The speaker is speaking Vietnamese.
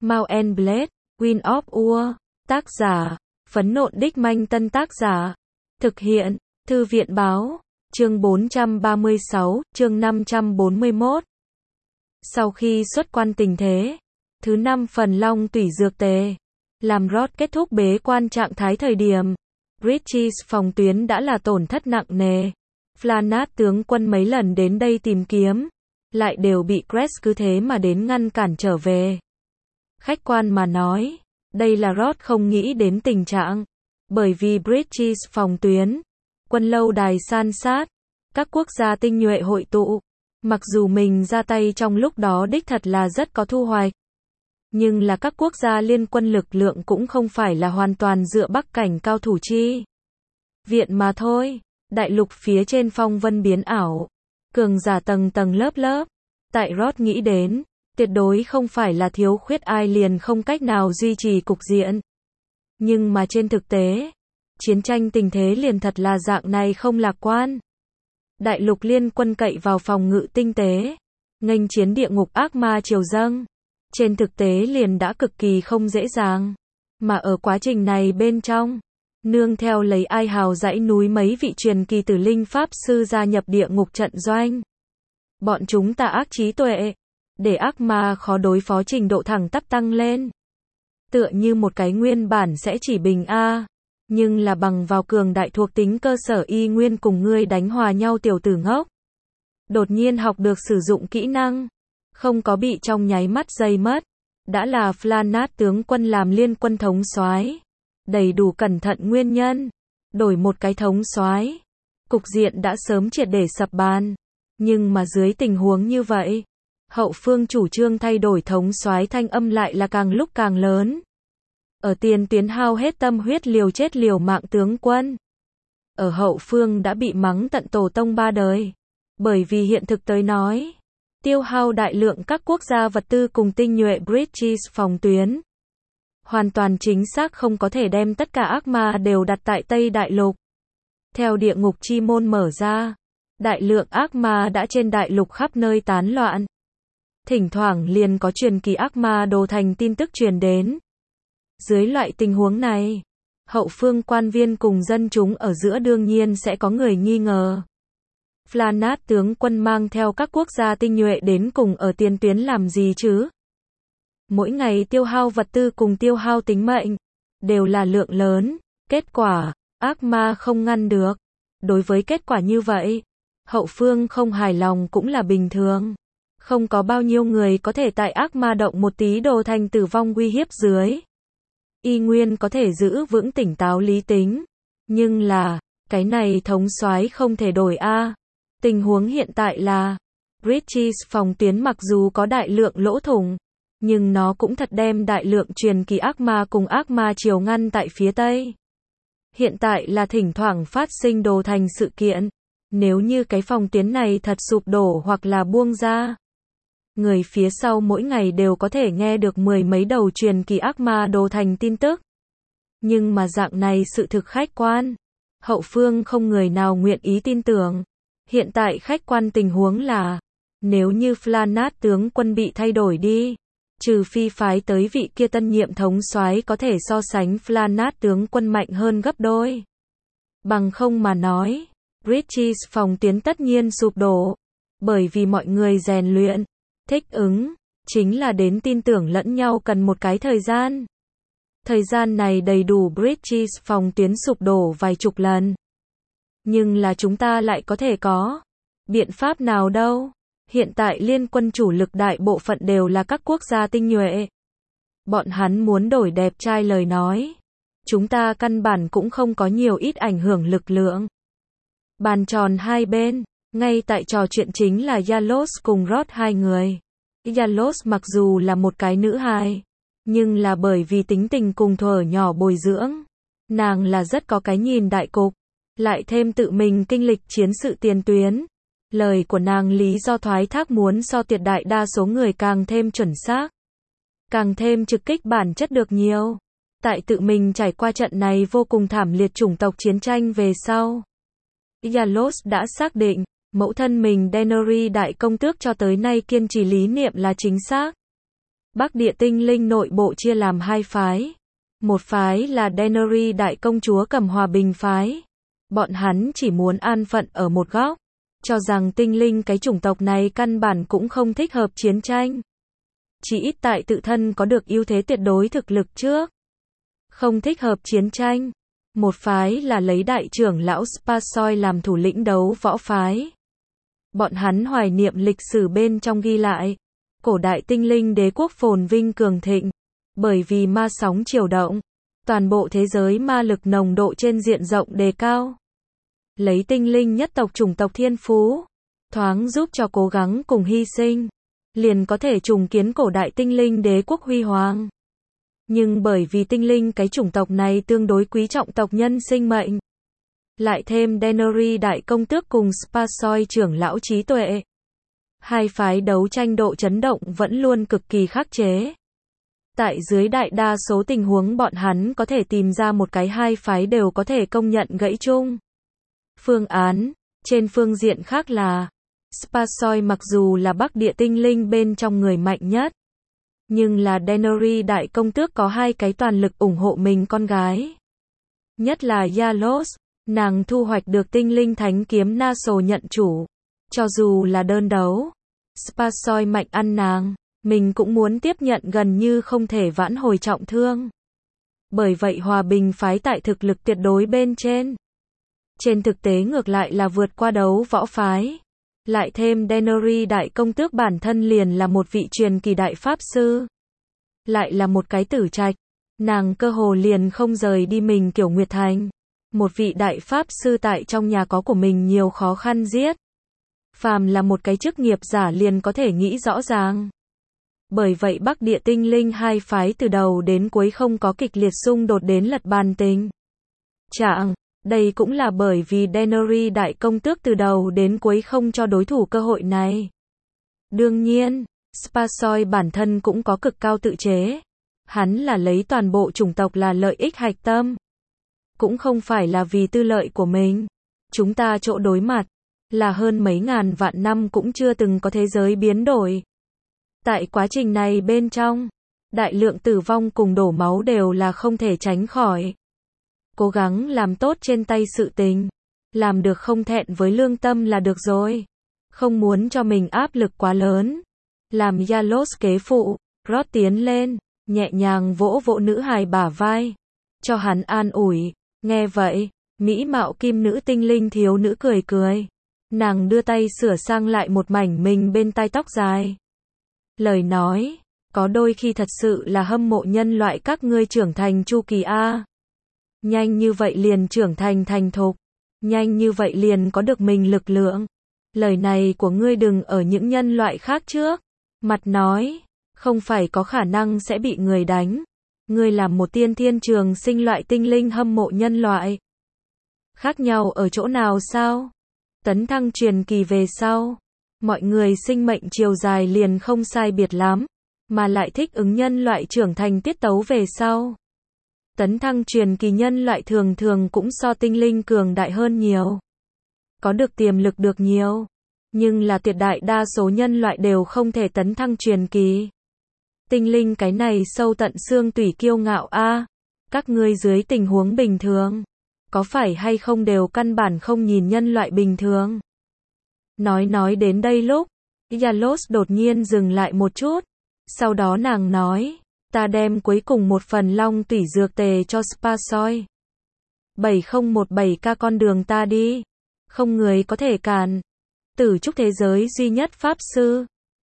Mount and Blade, Wind of War. Tác giả, Phấn Nộn Đích Manh. Tân tác giả, thực hiện, Thư viện Báo. Chương 436, chương 541. Sau khi xuất quan tình thế, thứ 5 phần long tủy dược tề, làm Roth kết thúc bế quan trạng thái thời điểm, British phòng tuyến đã là tổn thất nặng nề. Flanat tướng quân mấy lần đến đây tìm kiếm, lại đều bị Crest cứ thế mà đến ngăn cản trở về. Khách quan mà nói, đây là Roth không nghĩ đến tình trạng, bởi vì British phòng tuyến, quân lâu đài san sát, các quốc gia tinh nhuệ hội tụ, mặc dù mình ra tay trong lúc đó đích thật là rất có thu hoạch, nhưng là các quốc gia liên quân lực lượng cũng không phải là hoàn toàn dựa bắc cảnh cao thủ chi viện mà thôi. Đại lục phía trên phong vân biến ảo, cường giả tầng tầng lớp lớp, tại Roth nghĩ đến, tuyệt đối không phải là thiếu khuyết ai liền không cách nào duy trì cục diện. Nhưng mà trên thực tế, chiến tranh tình thế liền thật là dạng này không lạc quan. Đại lục liên quân cậy vào phòng ngự tinh tế, nghênh chiến địa ngục ác ma triều dâng. Trên thực tế liền đã cực kỳ không dễ dàng. Mà ở quá trình này bên trong, nương theo lấy ai hào dãy núi mấy vị truyền kỳ tử linh pháp sư gia nhập địa ngục trận doanh. Bọn chúng tà ác trí tuệ, để ác ma khó đối phó trình độ thẳng tắp tăng lên. Tựa như một cái nguyên bản sẽ chỉ bình A, nhưng là bằng vào cường đại thuộc tính cơ sở y nguyên cùng ngươi đánh hòa nhau tiểu tử ngốc. Đột nhiên học được sử dụng kỹ năng, không có bị trong nháy mắt dây mất. Đã là Flanat tướng quân làm liên quân thống soái, đầy đủ cẩn thận nguyên nhân, đổi một cái thống soái, cục diện đã sớm triệt để sập bàn. Nhưng mà dưới tình huống như vậy, hậu phương chủ trương thay đổi thống soái thanh âm lại là càng lúc càng lớn. Ở tiền tuyến hao hết tâm huyết liều chết liều mạng tướng quân, ở hậu phương đã bị mắng tận tổ tông ba đời. Bởi vì hiện thực tới nói, tiêu hao đại lượng các quốc gia vật tư cùng tinh nhuệ British phòng tuyến. Hoàn toàn chính xác không có thể đem tất cả ác ma đều đặt tại Tây Đại Lục. Theo địa ngục chi môn mở ra, đại lượng ác ma đã trên đại lục khắp nơi tán loạn. Thỉnh thoảng liền có truyền kỳ ác ma đồ thành tin tức truyền đến. Dưới loại tình huống này, hậu phương quan viên cùng dân chúng ở giữa đương nhiên sẽ có người nghi ngờ. Flanat tướng quân mang theo các quốc gia tinh nhuệ đến cùng ở tiền tuyến làm gì chứ? Mỗi ngày tiêu hao vật tư cùng tiêu hao tính mệnh, đều là lượng lớn. Kết quả, ác ma không ngăn được. Đối với kết quả như vậy, hậu phương không hài lòng cũng là bình thường. Không có bao nhiêu người có thể tại ác ma động một tí đồ thành tử vong uy hiếp dưới. Y nguyên có thể giữ vững tỉnh táo lý tính. Nhưng là, cái này thống soái không thể đổi a. Tình huống hiện tại là, British phòng tuyến mặc dù có đại lượng lỗ thủng, nhưng nó cũng thật đem đại lượng truyền kỳ ác ma cùng ác ma triều ngăn tại phía Tây. Hiện tại là thỉnh thoảng phát sinh đồ thành sự kiện. Nếu như cái phòng tuyến này thật sụp đổ hoặc là buông ra, người phía sau mỗi ngày đều có thể nghe được mười mấy đầu truyền kỳ ác ma đồ thành tin tức. Nhưng mà dạng này sự thực khách quan, hậu phương không người nào nguyện ý tin tưởng. Hiện tại khách quan tình huống là, nếu như Flanat tướng quân bị thay đổi đi, trừ phi phái tới vị kia tân nhiệm thống soái có thể so sánh Flanat tướng quân mạnh hơn gấp đôi. Bằng không mà nói, British phòng tuyến tất nhiên sụp đổ, bởi vì mọi người rèn luyện, thích ứng, chính là đến tin tưởng lẫn nhau cần một cái thời gian. Thời gian này đầy đủ British phòng tuyến sụp đổ vài chục lần. Nhưng là chúng ta lại có thể có biện pháp nào đâu? Hiện tại liên quân chủ lực đại bộ phận đều là các quốc gia tinh nhuệ. Bọn hắn muốn đổi đẹp trai lời nói, chúng ta căn bản cũng không có nhiều ít ảnh hưởng lực lượng. Bàn tròn hai bên, ngay tại trò chuyện chính là Yalos cùng Roth hai người. Yalos mặc dù là một cái nữ hài, nhưng là bởi vì tính tình cùng thuở nhỏ bồi dưỡng, nàng là rất có cái nhìn đại cục, lại thêm tự mình kinh lịch chiến sự tiền tuyến. Lời của nàng lý do thoái thác muốn so tuyệt đại đa số người càng thêm chuẩn xác, càng thêm trực kích bản chất được nhiều. Tại tự mình trải qua trận này vô cùng thảm liệt chủng tộc chiến tranh về sau, Yalos đã xác định, mẫu thân mình Daenerys đại công tước cho tới nay kiên trì lý niệm là chính xác. Bắc Địa Tinh Linh nội bộ chia làm hai phái. Một phái là Daenerys đại công chúa cầm hòa bình phái. Bọn hắn chỉ muốn an phận ở một góc, cho rằng tinh linh cái chủng tộc này căn bản cũng không thích hợp chiến tranh. Chỉ ít tại tự thân có được ưu thế tuyệt đối thực lực trước. Không thích hợp chiến tranh. Một phái là lấy đại trưởng lão Sparsoi làm thủ lĩnh đấu võ phái. Bọn hắn hoài niệm lịch sử bên trong ghi lại. Cổ đại tinh linh đế quốc phồn vinh cường thịnh. Bởi vì ma sóng triều động, toàn bộ thế giới ma lực nồng độ trên diện rộng đề cao. Lấy tinh linh nhất tộc chủng tộc thiên phú, thoáng giúp cho cố gắng cùng hy sinh, liền có thể trùng kiến cổ đại tinh linh đế quốc huy hoàng. Nhưng bởi vì tinh linh cái chủng tộc này tương đối quý trọng tộc nhân sinh mệnh, lại thêm Daenerys đại công tước cùng Sparsoi trưởng lão trí tuệ, hai phái đấu tranh độ chấn động vẫn luôn cực kỳ khắc chế. Tại dưới đại đa số tình huống bọn hắn có thể tìm ra một cái hai phái đều có thể công nhận gãy chung phương án. Trên phương diện khác là, Sparsoi mặc dù là Bắc Địa tinh linh bên trong người mạnh nhất, nhưng là Daenerys đại công tước có hai cái toàn lực ủng hộ mình con gái. Nhất là Yalos, nàng thu hoạch được tinh linh thánh kiếm Naso nhận chủ. Cho dù là đơn đấu, Sparsoi mạnh ăn nàng, mình cũng muốn tiếp nhận gần như không thể vãn hồi trọng thương. Bởi vậy hòa bình phái tại thực lực tuyệt đối bên trên. Trên thực tế ngược lại là vượt qua đấu võ phái. Lại thêm Daenerys đại công tước bản thân liền là một vị truyền kỳ đại pháp sư. Lại là một cái tử trạch. Nàng cơ hồ liền không rời đi mình kiểu Nguyệt Thành. Một vị đại pháp sư tại trong nhà có của mình nhiều khó khăn giết. Phàm là một cái chức nghiệp giả liền có thể nghĩ rõ ràng. Bởi vậy Bắc Địa tinh linh hai phái từ đầu đến cuối không có kịch liệt xung đột đến lật bàn tình trạng. Đây cũng là bởi vì Daenerys đại công tước từ đầu đến cuối không cho đối thủ cơ hội này. Đương nhiên, Sparsoi bản thân cũng có cực cao tự chế. Hắn là lấy toàn bộ chủng tộc là lợi ích hạch tâm. Cũng không phải là vì tư lợi của mình. Chúng ta chỗ đối mặt là hơn mấy ngàn vạn năm cũng chưa từng có thế giới biến đổi. Tại quá trình này bên trong, đại lượng tử vong cùng đổ máu đều là không thể tránh khỏi. Cố gắng làm tốt trên tay sự tình, làm được không thẹn với lương tâm là được rồi. Không muốn cho mình áp lực quá lớn. Làm Yalos kế phụ, Rod tiến lên, nhẹ nhàng vỗ vỗ nữ hài bả vai, cho hắn an ủi. Nghe vậy, mỹ mạo kim nữ tinh linh thiếu nữ cười cười. Nàng đưa tay sửa sang lại một mảnh mình bên tai tóc dài. Lời nói, có đôi khi thật sự là hâm mộ nhân loại các ngươi trưởng thành chu kỳ a. Nhanh như vậy liền trưởng thành thành thục, nhanh như vậy liền có được mình lực lượng. Lời này của ngươi đừng ở những nhân loại khác trước mặt nói, không phải có khả năng sẽ bị người đánh. Ngươi làm một tiên thiên trường sinh loại tinh linh hâm mộ nhân loại. Khác nhau ở chỗ nào sao? Tấn thăng truyền kỳ về sau, mọi người sinh mệnh chiều dài liền không sai biệt lắm, mà lại thích ứng nhân loại trưởng thành tiết tấu về sau. Tấn thăng truyền kỳ nhân loại thường thường cũng so tinh linh cường đại hơn nhiều. Có được tiềm lực được nhiều, nhưng là tuyệt đại đa số nhân loại đều không thể tấn thăng truyền kỳ. Tinh linh cái này sâu tận xương tủy kiêu ngạo a. Các ngươi dưới tình huống bình thường, có phải hay không đều căn bản không nhìn nhân loại bình thường. Nói đến đây lúc, Yalos đột nhiên dừng lại một chút. Sau đó nàng nói, ta đem cuối cùng một phần long tủy dược tề cho Sparsoi. 7017K con đường ta đi. Không người có thể cản. Tử trúc thế giới duy nhất pháp sư.